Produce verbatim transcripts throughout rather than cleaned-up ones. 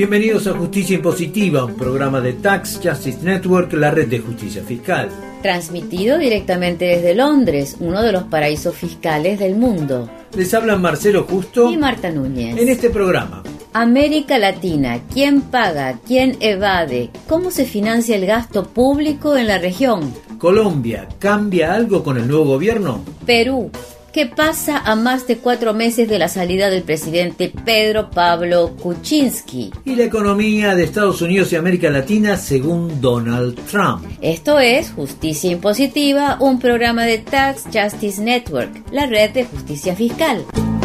Bienvenidos a Justicia Impositiva, un programa de Tax Justice Network, la red de justicia fiscal. Transmitido directamente desde Londres, uno de los paraísos fiscales del mundo. Les hablan Marcelo Justo y Marta Núñez. En este programa, América Latina, ¿quién paga? ¿Quién evade? ¿Cómo se financia el gasto público en la región? Colombia, ¿cambia algo con el nuevo gobierno? Perú, ¿qué pasa a más de cuatro meses de la salida del presidente Pedro Pablo Kuczynski? Y la economía de Estados Unidos y América Latina según Donald Trump. Esto es Justicia Impositiva, un programa de Tax Justice Network, la red de justicia fiscal.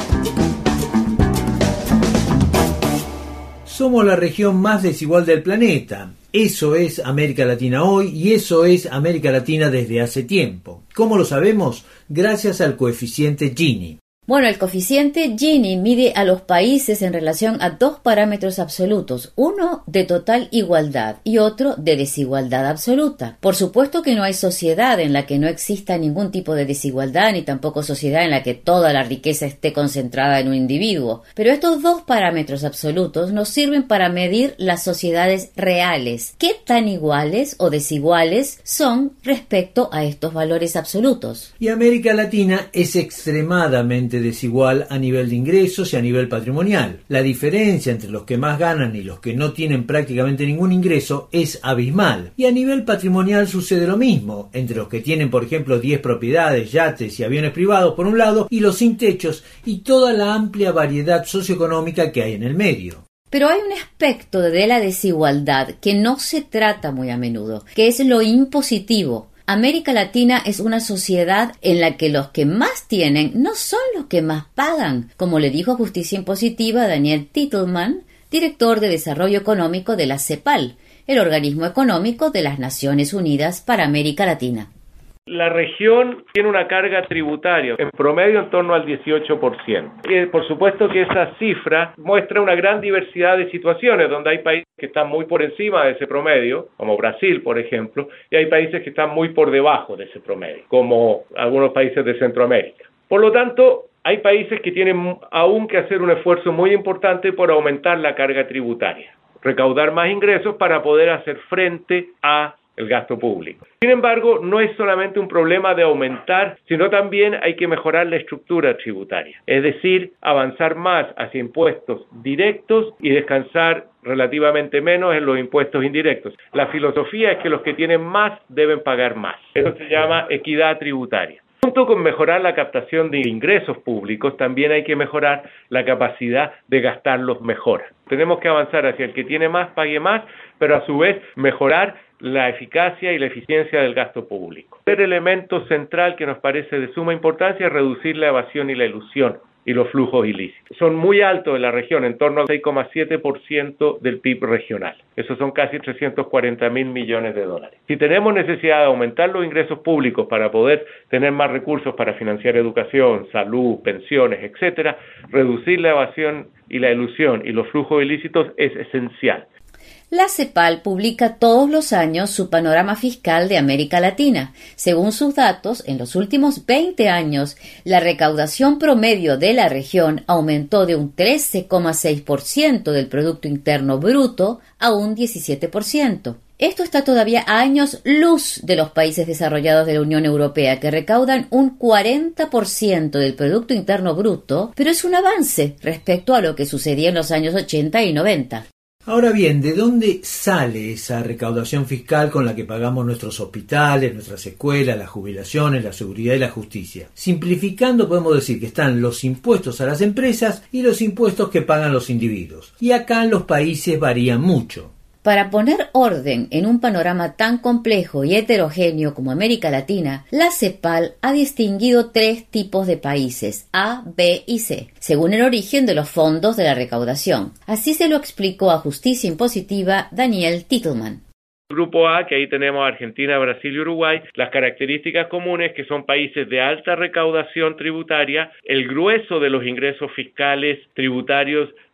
Somos la región más desigual del planeta. Eso es América Latina hoy y eso es América Latina desde hace tiempo. ¿Cómo lo sabemos? Gracias al coeficiente Gini. Bueno, el coeficiente Gini mide a los países en relación a dos parámetros absolutos, uno de total igualdad y otro de desigualdad absoluta. Por supuesto que no hay sociedad en la que no exista ningún tipo de desigualdad, ni tampoco sociedad en la que toda la riqueza esté concentrada en un individuo, pero estos dos parámetros absolutos nos sirven para medir las sociedades reales. ¿Qué tan iguales o desiguales son respecto a estos valores absolutos? Y América Latina es extremadamente desigual a nivel de ingresos y a nivel patrimonial. La diferencia entre los que más ganan y los que no tienen prácticamente ningún ingreso es abismal. Y a nivel patrimonial sucede lo mismo, entre los que tienen, por ejemplo, diez propiedades, yates y aviones privados por un lado, y los sin techos y toda la amplia variedad socioeconómica que hay en el medio. Pero hay un aspecto de la desigualdad que no se trata muy a menudo, que es lo impositivo. América Latina es una sociedad en la que los que más tienen no son los que más pagan, como le dijo Justicia Impositiva Daniel Titelman, director de Desarrollo Económico de la CEPAL, el organismo económico de las Naciones Unidas para América Latina. La región tiene una carga tributaria, en promedio en torno al dieciocho por ciento. Y por supuesto que esa cifra muestra una gran diversidad de situaciones, donde hay países que están muy por encima de ese promedio, como Brasil, por ejemplo, y hay países que están muy por debajo de ese promedio, como algunos países de Centroamérica. Por lo tanto, hay países que tienen aún que hacer un esfuerzo muy importante por aumentar la carga tributaria, recaudar más ingresos para poder hacer frente a el gasto público. Sin embargo, no es solamente un problema de aumentar, sino también hay que mejorar la estructura tributaria, es decir, avanzar más hacia impuestos directos y descansar relativamente menos en los impuestos indirectos. La filosofía es que los que tienen más deben pagar más. Eso se llama equidad tributaria. Junto con mejorar la captación de ingresos públicos, también hay que mejorar la capacidad de gastarlos mejor. Tenemos que avanzar hacia el que tiene más, pague más, pero a su vez mejorar la eficacia y la eficiencia del gasto público. El elemento central que nos parece de suma importancia es reducir la evasión y la elusión y los flujos ilícitos. Son muy altos en la región, en torno al seis coma siete por ciento del P I B regional. Esos son casi trescientos cuarenta mil millones de dólares. Si tenemos necesidad de aumentar los ingresos públicos para poder tener más recursos para financiar educación, salud, pensiones, etcétera, reducir la evasión y la elusión y los flujos ilícitos es esencial. La CEPAL publica todos los años su panorama fiscal de América Latina. Según sus datos, en los últimos veinte años, la recaudación promedio de la región aumentó de un trece coma seis por ciento del Producto Interno Bruto a un diecisiete por ciento. Esto está todavía a años luz de los países desarrollados de la Unión Europea, que recaudan un cuarenta por ciento del Producto Interno Bruto, pero es un avance respecto a lo que sucedía en los años ochenta y noventa. Ahora bien, ¿de dónde sale esa recaudación fiscal con la que pagamos nuestros hospitales, nuestras escuelas, las jubilaciones, la seguridad y la justicia? Simplificando, podemos decir que están los impuestos a las empresas y los impuestos que pagan los individuos. Y acá los países varían mucho. Para poner orden en un panorama tan complejo y heterogéneo como América Latina, la CEPAL ha distinguido tres tipos de países, A, B y C, según el origen de los fondos de la recaudación. Así se lo explicó a Justicia Impositiva Daniel Titelman. Grupo A, que ahí tenemos a Argentina, Brasil y Uruguay, las características comunes que son países de alta recaudación tributaria, el grueso de los ingresos fiscales tributarios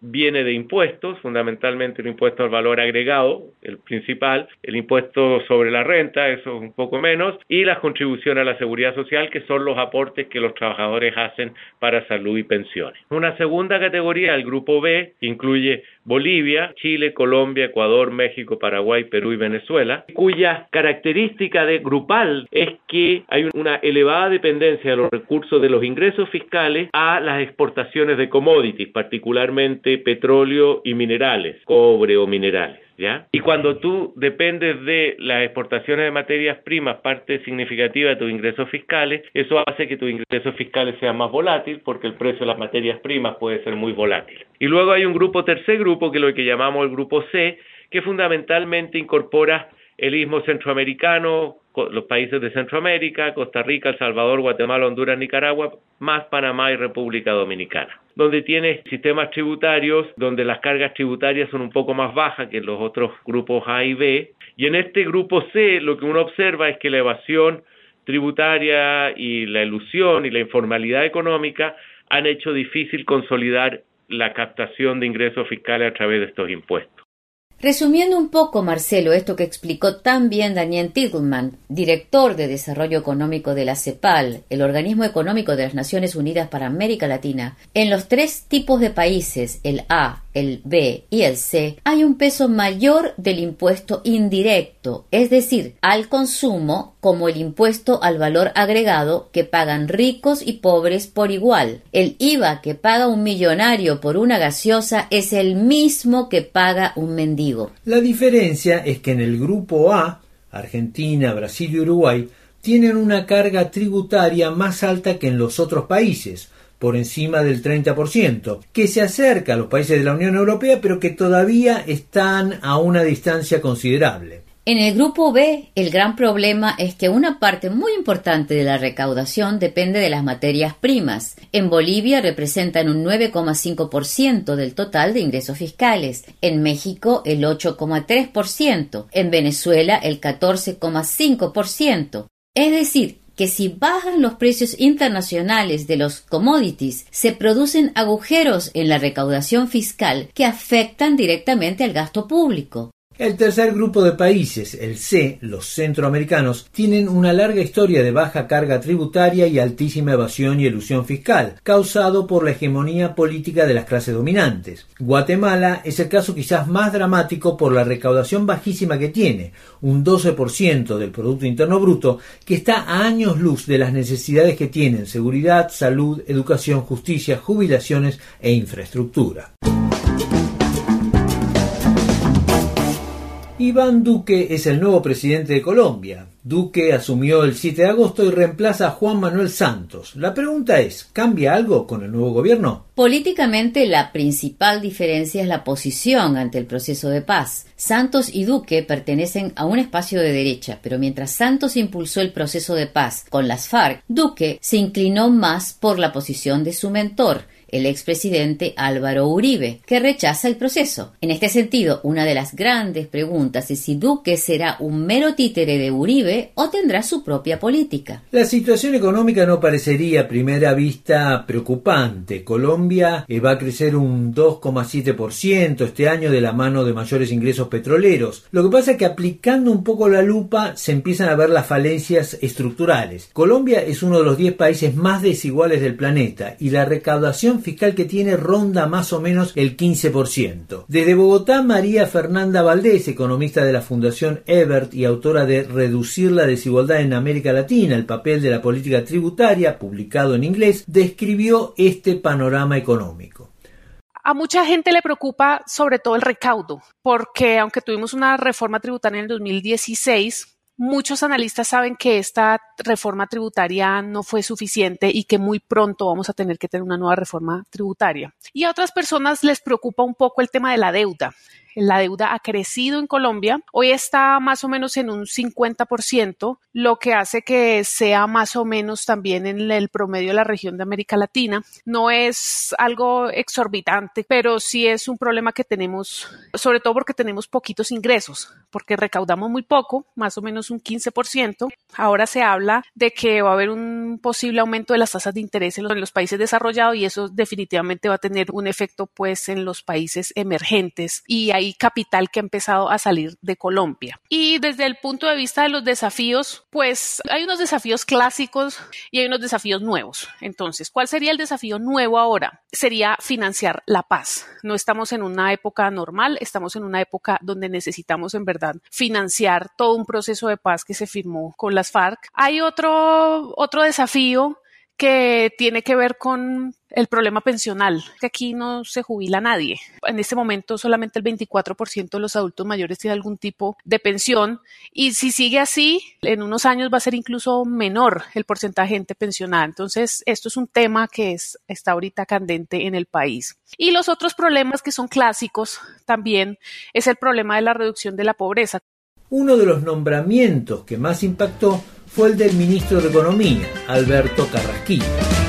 viene de impuestos, fundamentalmente el impuesto al valor agregado, el principal, el impuesto sobre la renta, eso es un poco menos, y las contribuciones a la seguridad social, que son los aportes que los trabajadores hacen para salud y pensiones. Una segunda categoría, el grupo B, que incluye Bolivia, Chile, Colombia, Ecuador, México, Paraguay, Perú y Venezuela, cuya característica de grupal es que hay una elevada dependencia de los recursos de los ingresos fiscales a las exportaciones de commodities, particularmente petróleo y minerales, cobre o minerales, ¿ya? Y cuando tú dependes de las exportaciones de materias primas, parte significativa de tus ingresos fiscales, eso hace que tus ingresos fiscales sean más volátiles porque el precio de las materias primas puede ser muy volátil. Y luego hay un grupo, tercer grupo, que es lo que llamamos el grupo C, que fundamentalmente incorpora el istmo centroamericano, los países de Centroamérica, Costa Rica, El Salvador, Guatemala, Honduras, Nicaragua, más Panamá y República Dominicana, donde tienes sistemas tributarios donde las cargas tributarias son un poco más bajas que en los otros grupos A y B, y en este grupo C lo que uno observa es que la evasión tributaria y la elusión y la informalidad económica han hecho difícil consolidar la captación de ingresos fiscales a través de estos impuestos. Resumiendo un poco, Marcelo, esto que explicó tan bien Daniel Titelman, director de Desarrollo Económico de la CEPAL, el Organismo Económico de las Naciones Unidas para América Latina, en los tres tipos de países, el A, el B y el C, hay un peso mayor del impuesto indirecto, es decir, al consumo, como el impuesto al valor agregado que pagan ricos y pobres por igual. El I V A que paga un millonario por una gaseosa es el mismo que paga un mendigo. La diferencia es que en el grupo A, Argentina, Brasil y Uruguay, tienen una carga tributaria más alta que en los otros países, por encima del treinta por ciento, que se acerca a los países de la Unión Europea, pero que todavía están a una distancia considerable. En el grupo B, el gran problema es que una parte muy importante de la recaudación depende de las materias primas. En Bolivia representan un nueve coma cinco por ciento del total de ingresos fiscales, en México el ocho coma tres por ciento, en Venezuela el catorce coma cinco por ciento. Es decir, que si bajan los precios internacionales de los commodities, se producen agujeros en la recaudación fiscal que afectan directamente al gasto público. El tercer grupo de países, el C, los centroamericanos, tienen una larga historia de baja carga tributaria y altísima evasión y elusión fiscal, causado por la hegemonía política de las clases dominantes. Guatemala es el caso quizás más dramático por la recaudación bajísima que tiene, un doce por ciento del Producto Interno Bruto, que está a años luz de las necesidades que tienen seguridad, salud, educación, justicia, jubilaciones e infraestructura. Iván Duque es el nuevo presidente de Colombia. Duque asumió el siete de agosto y reemplaza a Juan Manuel Santos. La pregunta es, ¿cambia algo con el nuevo gobierno? Políticamente, la principal diferencia es la posición ante el proceso de paz. Santos y Duque pertenecen a un espacio de derecha, pero mientras Santos impulsó el proceso de paz con las FARC, Duque se inclinó más por la posición de su mentor, el expresidente Álvaro Uribe, que rechaza el proceso. En este sentido, una de las grandes preguntas es si Duque será un mero títere de Uribe o tendrá su propia política. La situación económica no parecería a primera vista preocupante. Colombia va a crecer un dos coma siete por ciento este año de la mano de mayores ingresos petroleros. Lo que pasa es que aplicando un poco la lupa se empiezan a ver las falencias estructurales. Colombia es uno de los diez países más desiguales del planeta y la recaudación fiscal que tiene ronda más o menos el quince por ciento. Desde Bogotá, María Fernanda Valdés, economista de la Fundación Ebert y autora de Reducir la desigualdad en América Latina, el papel de la política tributaria, publicado en inglés, describió este panorama económico. A mucha gente le preocupa sobre todo el recaudo, porque aunque tuvimos una reforma tributaria en el dos mil dieciséis, muchos analistas saben que esta reforma tributaria no fue suficiente y que muy pronto vamos a tener que tener una nueva reforma tributaria. Y a otras personas les preocupa un poco el tema de la deuda. la deuda ha crecido en Colombia. Hoy está más o menos en un cincuenta por ciento, lo que hace que sea más o menos también en el promedio de la región de América Latina. No es algo exorbitante, pero sí es un problema que tenemos, sobre todo porque tenemos poquitos ingresos, porque recaudamos muy poco, más o menos un quince por ciento. Ahora se habla de que va a haber un posible aumento de las tasas de interés en los países desarrollados y eso definitivamente va a tener un efecto pues en los países emergentes y hay capital que ha empezado a salir de Colombia. Y desde el punto de vista de los desafíos, pues hay unos desafíos clásicos y hay unos desafíos nuevos. Entonces, ¿cuál sería el desafío nuevo ahora? Sería financiar la paz. No estamos en una época normal, estamos en una época donde necesitamos en verdad financiar todo un proceso de paz que se firmó con las FARC. Hay otro, otro desafío que tiene que ver con el problema pensional, que aquí no se jubila nadie. En este momento solamente el veinticuatro por ciento de los adultos mayores tiene algún tipo de pensión y si sigue así, en unos años va a ser incluso menor el porcentaje de gente pensionada. Entonces, esto es un tema que es, está ahorita candente en el país. Y los otros problemas que son clásicos también es el problema de la reducción de la pobreza. Uno de los nombramientos que más impactó fue el del ministro de Economía, Alberto Carrasquilla.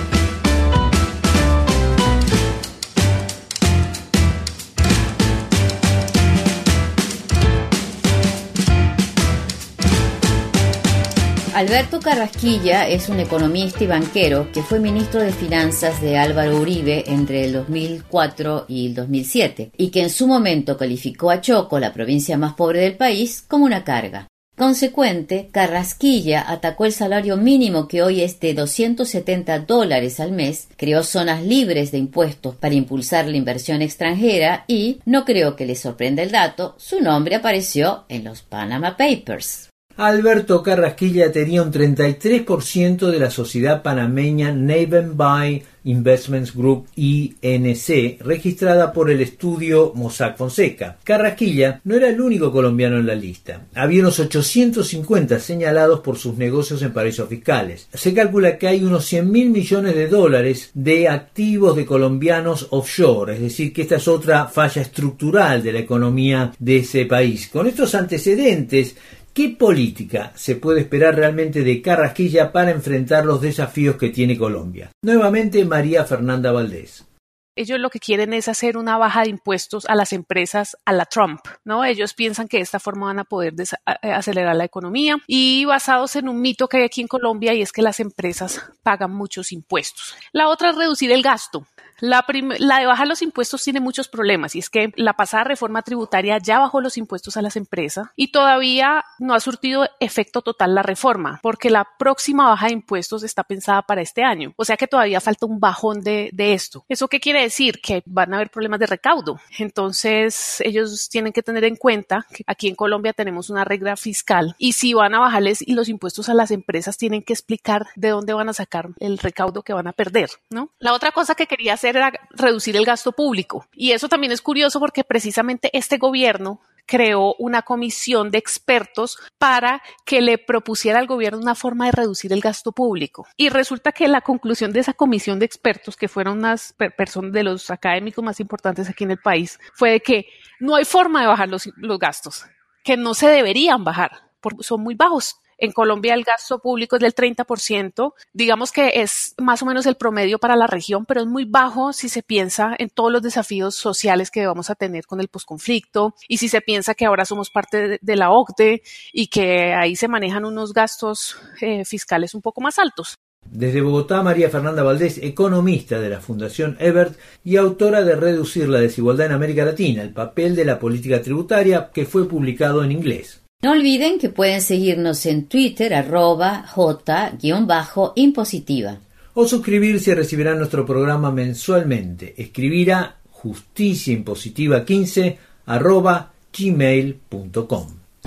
Alberto Carrasquilla es un economista y banquero que fue ministro de Finanzas de Álvaro Uribe entre el dos mil cuatro y el dos mil siete y que en su momento calificó a Chocó, la provincia más pobre del país, como una carga. Consecuente, Carrasquilla atacó el salario mínimo que hoy es de doscientos setenta dólares al mes, creó zonas libres de impuestos para impulsar la inversión extranjera y, no creo que les sorprenda el dato, su nombre apareció en los Panama Papers. Alberto Carrasquilla tenía un treinta y tres por ciento de la sociedad panameña Navenby Investments Group I N C, registrada por el estudio Mossack Fonseca. Carrasquilla no era el único colombiano en la lista. Había unos ochocientos cincuenta señalados por sus negocios en paraísos fiscales. Se calcula que hay unos cien mil millones de dólares de activos de colombianos offshore, es decir, que esta es otra falla estructural de la economía de ese país. Con estos antecedentes, ¿qué política se puede esperar realmente de Carrasquilla para enfrentar los desafíos que tiene Colombia? Nuevamente, María Fernanda Valdés. Ellos lo que quieren es hacer una baja de impuestos a las empresas a la Trump, ¿no? Ellos piensan que de esta forma van a poder des- acelerar la economía y basados en un mito que hay aquí en Colombia y es que las empresas pagan muchos impuestos. La otra es reducir el gasto. La, prim- la de bajar los impuestos tiene muchos problemas y es que la pasada reforma tributaria ya bajó los impuestos a las empresas y todavía no ha surtido efecto total la reforma porque la próxima baja de impuestos está pensada para este año. O sea que todavía falta un bajón de, de esto. ¿Eso qué quiere decir? Que van a haber problemas de recaudo. Entonces ellos tienen que tener en cuenta que aquí en Colombia tenemos una regla fiscal y si van a bajarles los impuestos a las empresas tienen que explicar de dónde van a sacar el recaudo que van a perder, ¿no? La otra cosa que quería hacer era reducir el gasto público. Y eso también es curioso porque precisamente este gobierno creó una comisión de expertos para que le propusiera al gobierno una forma de reducir el gasto público. Y resulta que la conclusión de esa comisión de expertos, que fueron unas per- personas de los académicos más importantes aquí en el país, fue de que no hay forma de bajar los, los gastos, que no se deberían bajar, porque son muy bajos. En Colombia el gasto público es del treinta por ciento, digamos que es más o menos el promedio para la región, pero es muy bajo si se piensa en todos los desafíos sociales que vamos a tener con el posconflicto y si se piensa que ahora somos parte de, de la O C D E y que ahí se manejan unos gastos eh, fiscales un poco más altos. Desde Bogotá, María Fernanda Valdés, economista de la Fundación Ebert y autora de Reducir la desigualdad en América Latina, el papel de la política tributaria, que fue publicado en inglés. No olviden que pueden seguirnos en Twitter, arroba j-impositiva. O suscribirse y recibirán nuestro programa mensualmente. Escribir a justiciaimpositiva15 arroba gmail punto com.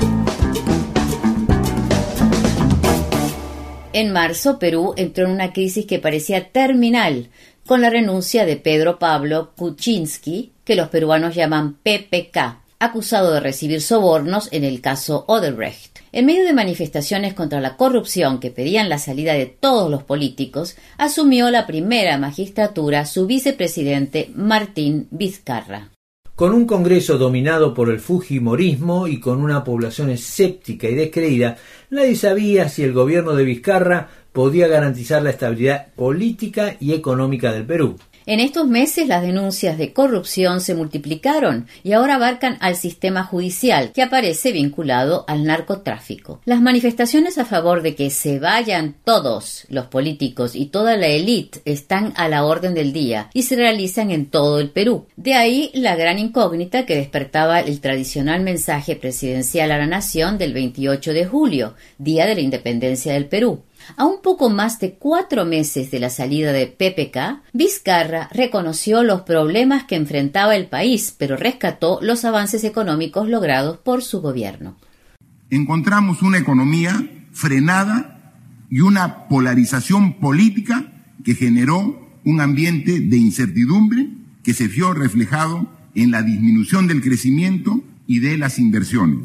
En marzo, Perú entró en una crisis que parecía terminal, con la renuncia de Pedro Pablo Kuczynski, que los peruanos llaman P P K, acusado de recibir sobornos en el caso Odebrecht. En medio de manifestaciones contra la corrupción que pedían la salida de todos los políticos, asumió la primera magistratura su vicepresidente Martín Vizcarra. Con un Congreso dominado por el fujimorismo y con una población escéptica y descreída, nadie sabía si el gobierno de Vizcarra podía garantizar la estabilidad política y económica del Perú. En estos meses las denuncias de corrupción se multiplicaron y ahora abarcan al sistema judicial, que aparece vinculado al narcotráfico. Las manifestaciones a favor de que se vayan todos los políticos y toda la élite están a la orden del día y se realizan en todo el Perú. De ahí la gran incógnita que despertaba el tradicional mensaje presidencial a la nación del veintiocho de julio, Día de la Independencia del Perú. A un poco más de cuatro meses de la salida de P P K, Vizcarra reconoció los problemas que enfrentaba el país, pero rescató los avances económicos logrados por su gobierno. Encontramos una economía frenada y una polarización política que generó un ambiente de incertidumbre que se vio reflejado en la disminución del crecimiento y de las inversiones.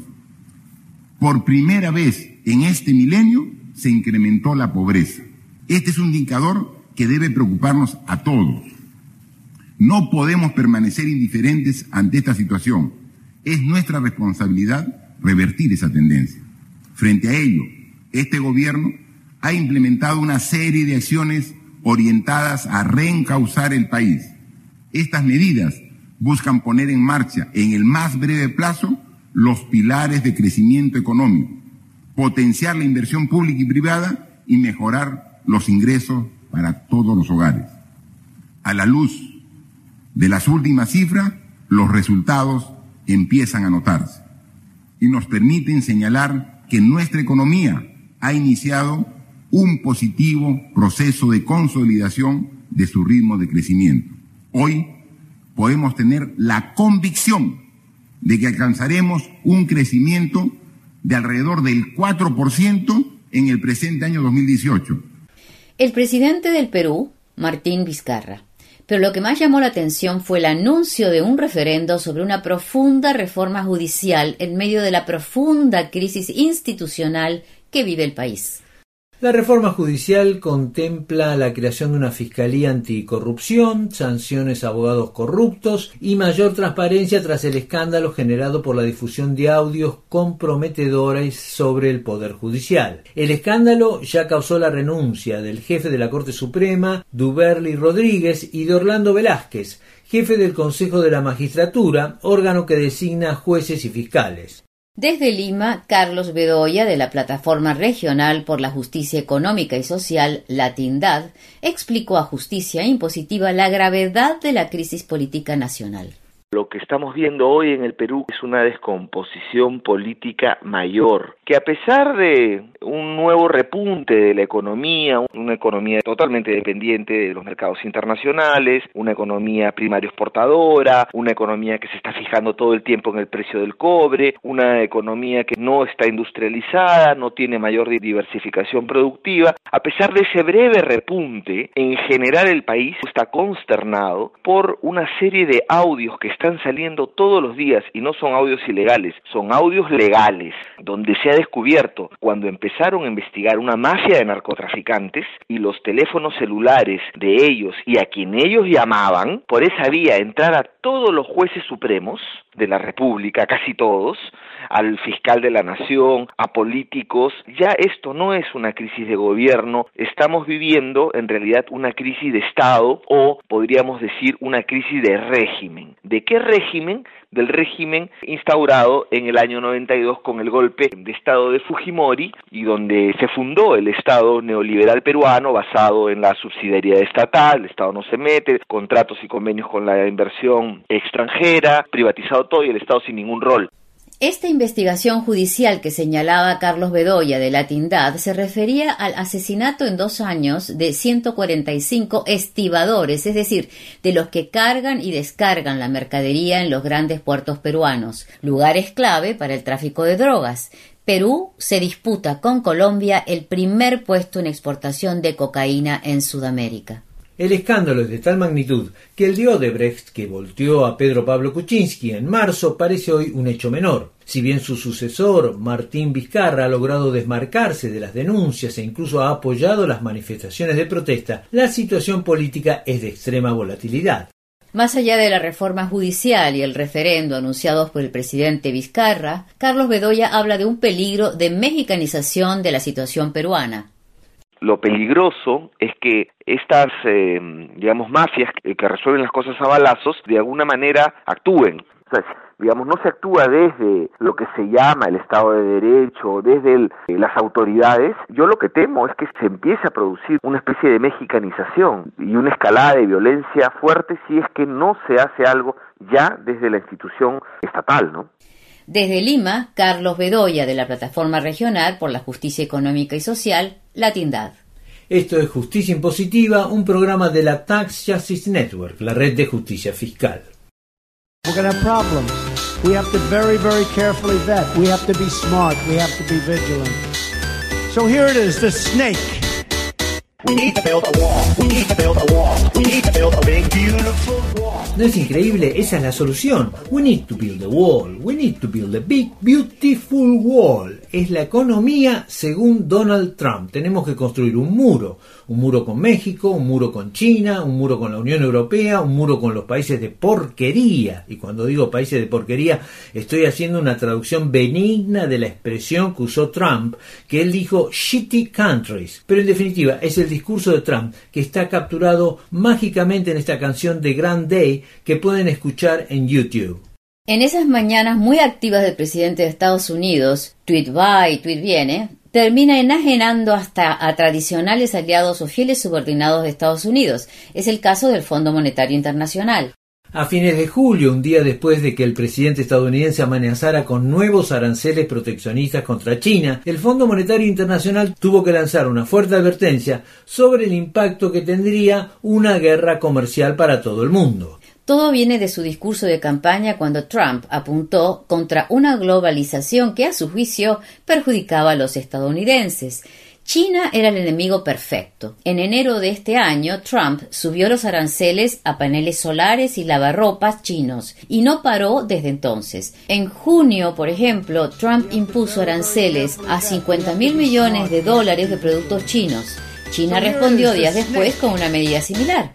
Por primera vez en este milenio, se incrementó la pobreza. Este es un indicador que debe preocuparnos a todos. No podemos permanecer indiferentes ante esta situación. Es nuestra responsabilidad revertir esa tendencia. Frente a ello, este gobierno ha implementado una serie de acciones orientadas a reencauzar el país. Estas medidas buscan poner en marcha en el más breve plazo los pilares de crecimiento económico, potenciar la inversión pública y privada y mejorar los ingresos para todos los hogares. A la luz de las últimas cifras, los resultados empiezan a notarse y nos permiten señalar que nuestra economía ha iniciado un positivo proceso de consolidación de su ritmo de crecimiento. Hoy podemos tener la convicción de que alcanzaremos un crecimiento de alrededor del cuatro por ciento en el presente año dos mil dieciocho. El presidente del Perú, Martín Vizcarra. Pero lo que más llamó la atención fue el anuncio de un referendo sobre una profunda reforma judicial en medio de la profunda crisis institucional que vive el país. La reforma judicial contempla la creación de una fiscalía anticorrupción, sanciones a abogados corruptos y mayor transparencia tras el escándalo generado por la difusión de audios comprometedores sobre el Poder Judicial. El escándalo ya causó la renuncia del jefe de la Corte Suprema, Duberly Rodríguez, y de Orlando Velázquez, jefe del Consejo de la Magistratura, órgano que designa jueces y fiscales. Desde Lima, Carlos Bedoya, de la Plataforma Regional por la Justicia Económica y Social, Latindad, explicó a Justicia Impositiva la gravedad de la crisis política nacional. Lo que estamos viendo hoy en el Perú es una descomposición política mayor, que a pesar de un nuevo repunte de la economía, una economía totalmente dependiente de los mercados internacionales, una economía primario exportadora, una economía que se está fijando todo el tiempo en el precio del cobre, una economía que no está industrializada, no tiene mayor diversificación productiva, a pesar de ese breve repunte, en general el país está consternado por una serie de audios que están saliendo todos los días, y no son audios ilegales, son audios legales, donde se ha descubierto, cuando empezaron a investigar una mafia de narcotraficantes y los teléfonos celulares de ellos y a quien ellos llamaban, por esa vía entrar a todos los jueces supremos de la República, casi todos, al fiscal de la nación, a políticos. Ya esto no es una crisis de gobierno, estamos viviendo en realidad una crisis de Estado, o podríamos decir una crisis de régimen. ¿De qué régimen? Del régimen instaurado en el año noventa y dos con el golpe de Estado de Fujimori, y donde se fundó el Estado neoliberal peruano basado en la subsidiariedad estatal. El Estado no se mete, contratos y convenios con la inversión extranjera, privatizado todo y el Estado sin ningún rol. Esta investigación judicial que señalaba Carlos Bedoya de Latindad se refería al asesinato en dos años de ciento cuarenta y cinco estibadores, es decir, de los que cargan y descargan la mercadería en los grandes puertos peruanos, lugares clave para el tráfico de drogas. Perú se disputa con Colombia el primer puesto en exportación de cocaína en Sudamérica. El escándalo es de tal magnitud que el de Odebrecht, que volteó a Pedro Pablo Kuczynski en marzo, parece hoy un hecho menor. Si bien su sucesor, Martín Vizcarra, ha logrado desmarcarse de las denuncias e incluso ha apoyado las manifestaciones de protesta, la situación política es de extrema volatilidad. Más allá de la reforma judicial y el referendo anunciados por el presidente Vizcarra, Carlos Bedoya habla de un peligro de mexicanización de la situación peruana. Lo peligroso es que estas, eh, digamos, mafias que, que resuelven las cosas a balazos, de alguna manera actúen. O sea, digamos, no se actúa desde lo que se llama el Estado de Derecho, desde el, eh, las autoridades. Yo lo que temo es que se empiece a producir una especie de mexicanización y una escalada de violencia fuerte si es que no se hace algo ya desde la institución estatal, ¿no? Desde Lima, Carlos Bedoya, de la Plataforma Regional por la Justicia Económica y Social, Latindad. Esto es Justicia Impositiva, un programa de la Tax Justice Network, la red de justicia fiscal. We're going to have problems. We have to very, very carefully vet. We have to be smart. We have to be vigilant. So here it is, the snake. We need to build a wall. We need to build a wall. We need to build a big, beautiful wall. ¿No es increíble? Esa es la solución. We need to build a wall. We need to build a big, beautiful wall. Es la economía según Donald Trump. Tenemos que construir un muro. Un muro con México, un muro con China, un muro con la Unión Europea, un muro con los países de porquería. Y cuando digo países de porquería, estoy haciendo una traducción benigna de la expresión que usó Trump, que él dijo shitty countries. Pero en definitiva, es el discurso de Trump que está capturado mágicamente en esta canción de Grand Day que pueden escuchar en YouTube. En esas mañanas muy activas del presidente de Estados Unidos, tweet va y tweet viene, termina enajenando hasta a tradicionales aliados o fieles subordinados de Estados Unidos. Es el caso del Fondo Monetario Internacional. A fines de julio, un día después de que el presidente estadounidense amenazara con nuevos aranceles proteccionistas contra China, el Fondo Monetario Internacional tuvo que lanzar una fuerte advertencia sobre el impacto que tendría una guerra comercial para todo el mundo. Todo viene de su discurso de campaña cuando Trump apuntó contra una globalización que a su juicio perjudicaba a los estadounidenses. China era el enemigo perfecto. En enero de este año, Trump subió los aranceles a paneles solares y lavarropas chinos y no paró desde entonces. En junio, por ejemplo, Trump impuso aranceles a cincuenta mil millones de dólares de productos chinos. China respondió días después con una medida similar.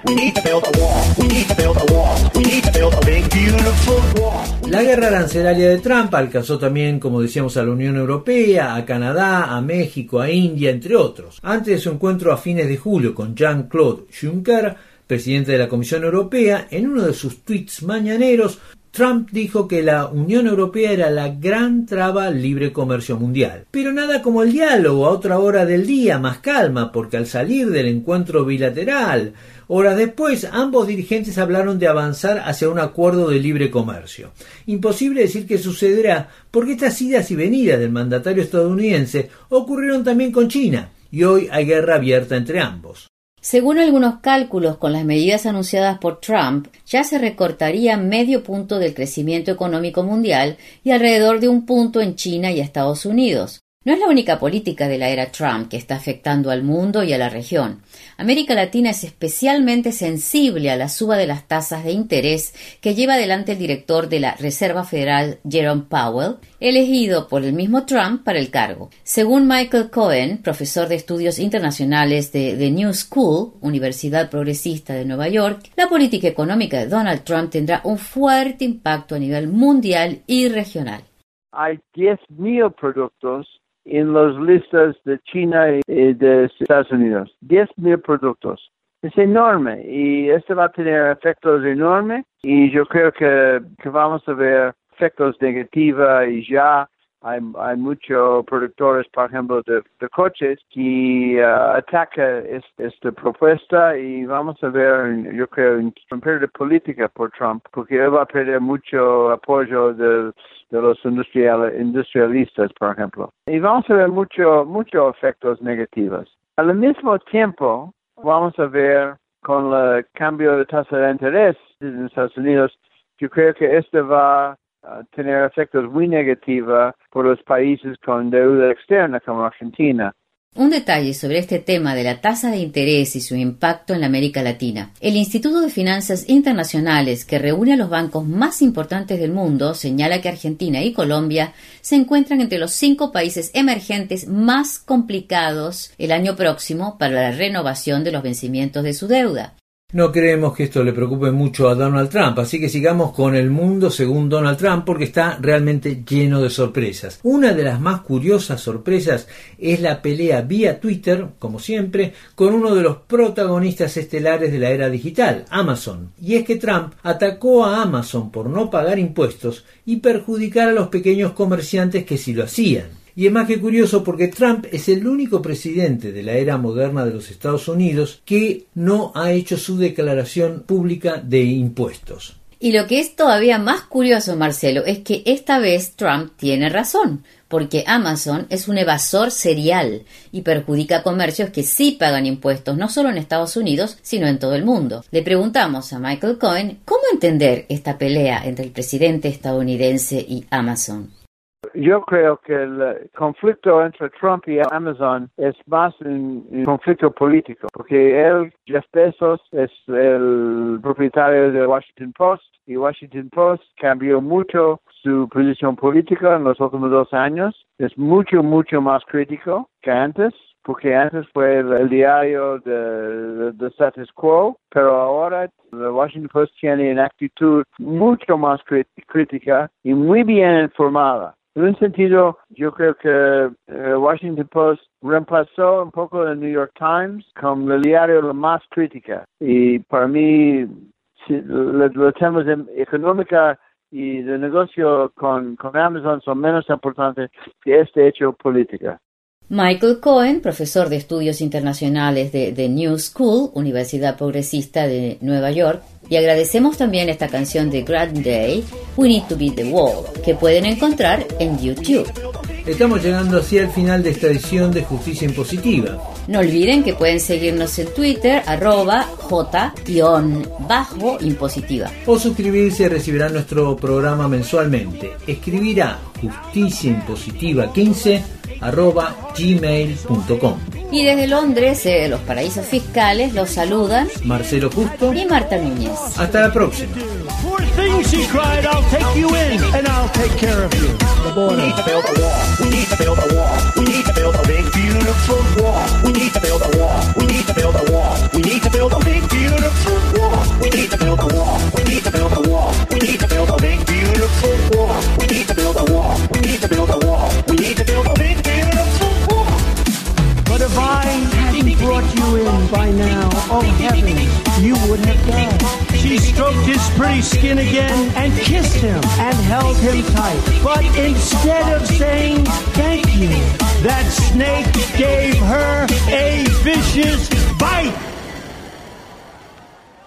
La guerra arancelaria de Trump alcanzó también, como decíamos, a la Unión Europea, a Canadá, a México, a India, entre otros. Antes de su encuentro a fines de julio con Jean-Claude Juncker, presidente de la Comisión Europea, en uno de sus tweets mañaneros, Trump dijo que la Unión Europea era la gran traba al libre comercio mundial. Pero nada como el diálogo a otra hora del día, más calma, porque al salir del encuentro bilateral, horas después, ambos dirigentes hablaron de avanzar hacia un acuerdo de libre comercio. Imposible decir que sucederá, porque estas idas y venidas del mandatario estadounidense ocurrieron también con China, y hoy hay guerra abierta entre ambos. Según algunos cálculos, con las medidas anunciadas por Trump, ya se recortaría medio punto del crecimiento económico mundial y alrededor de un punto en China y Estados Unidos. No es la única política de la era Trump que está afectando al mundo y a la región. América Latina es especialmente sensible a la suba de las tasas de interés que lleva adelante el director de la Reserva Federal, Jerome Powell, elegido por el mismo Trump para el cargo. Según Michael Cohen, profesor de estudios internacionales de The New School, Universidad Progresista de Nueva York, la política económica de Donald Trump tendrá un fuerte impacto a nivel mundial y regional. Hay diez mil productos en las listas de China y de Estados Unidos. diez mil productos. Es enorme y esto va a tener efectos enormes y yo creo que, que vamos a ver efectos negativos y ya hay, hay muchos productores, por ejemplo, de, de coches que uh, atacan es, esta propuesta y vamos a ver, yo creo, un pérdida política por Trump porque él va a perder mucho apoyo de de los industrial, industrialistas, por ejemplo. Y vamos a ver muchos mucho efectos negativos. Al mismo tiempo, vamos a ver con el cambio de tasa de interés en Estados Unidos, yo creo que esto va a tener efectos muy negativos por los países con deuda externa como Argentina. Un detalle sobre este tema de la tasa de interés y su impacto en la América Latina. El Instituto de Finanzas Internacionales, que reúne a los bancos más importantes del mundo, señala que Argentina y Colombia se encuentran entre los cinco países emergentes más complicados el año próximo para la renovación de los vencimientos de su deuda. No creemos que esto le preocupe mucho a Donald Trump, así que sigamos con el mundo según Donald Trump porque está realmente lleno de sorpresas. Una de las más curiosas sorpresas es la pelea vía Twitter, como siempre, con uno de los protagonistas estelares de la era digital, Amazon. Y es que Trump atacó a Amazon por no pagar impuestos y perjudicar a los pequeños comerciantes que sí lo hacían. Y es más que curioso porque Trump es el único presidente de la era moderna de los Estados Unidos que no ha hecho su declaración pública de impuestos. Y lo que es todavía más curioso, Marcelo, es que esta vez Trump tiene razón, porque Amazon es un evasor serial y perjudica comercios que sí pagan impuestos, no solo en Estados Unidos, sino en todo el mundo. Le preguntamos a Michael Cohen cómo entender esta pelea entre el presidente estadounidense y Amazon. Yo creo que el conflicto entre Trump y Amazon es más un, un conflicto político, porque él, Jeff Bezos, es el propietario de Washington Post, y Washington Post cambió mucho su posición política en los últimos dos años. Es mucho, mucho más crítico que antes, porque antes fue el, el diario de, de, de status quo, pero ahora el Washington Post tiene una actitud mucho más crítica y muy bien informada. En un sentido, yo creo que el uh, Washington Post reemplazó un poco el New York Times como el diario la más crítica. Y para mí, si, los, los temas de económica y de negocio con, con Amazon son menos importantes que este hecho política. Michael Cohen, profesor de estudios internacionales de The New School, Universidad Progresista de Nueva York, y agradecemos también esta canción de Green Day, We Need to Beat the Wall, que pueden encontrar en YouTube. Estamos llegando así al final de esta edición de Justicia Impositiva. No olviden que pueden seguirnos en Twitter, arroba j-impositiva. O suscribirse y recibirán nuestro programa mensualmente. Escribir a justiciaimpositiva quince arroba gmail punto com. Y desde Londres, eh, los paraísos fiscales, los saludan Marcelo Justo y Marta Núñez. Hasta la próxima. Poor thing, she cried, I'll take you in and I'll take care of you. The border. We need to build a wall. We need to build a wall. We need to build a big beautiful wall. We need to build a wall. We need to build a wall. We need to build a big beautiful wall. We need to build a wall. We need to build a wall. We need to build a big beautiful wall. We need to build a wall. We need to build a wall. We need to build a big beautiful wall. But if I hadn't brought you in by now, oh heavens, you would have died. She stroked his pretty skin again and kissed him and held him tight. But instead of saying thank you, that snake gave her a vicious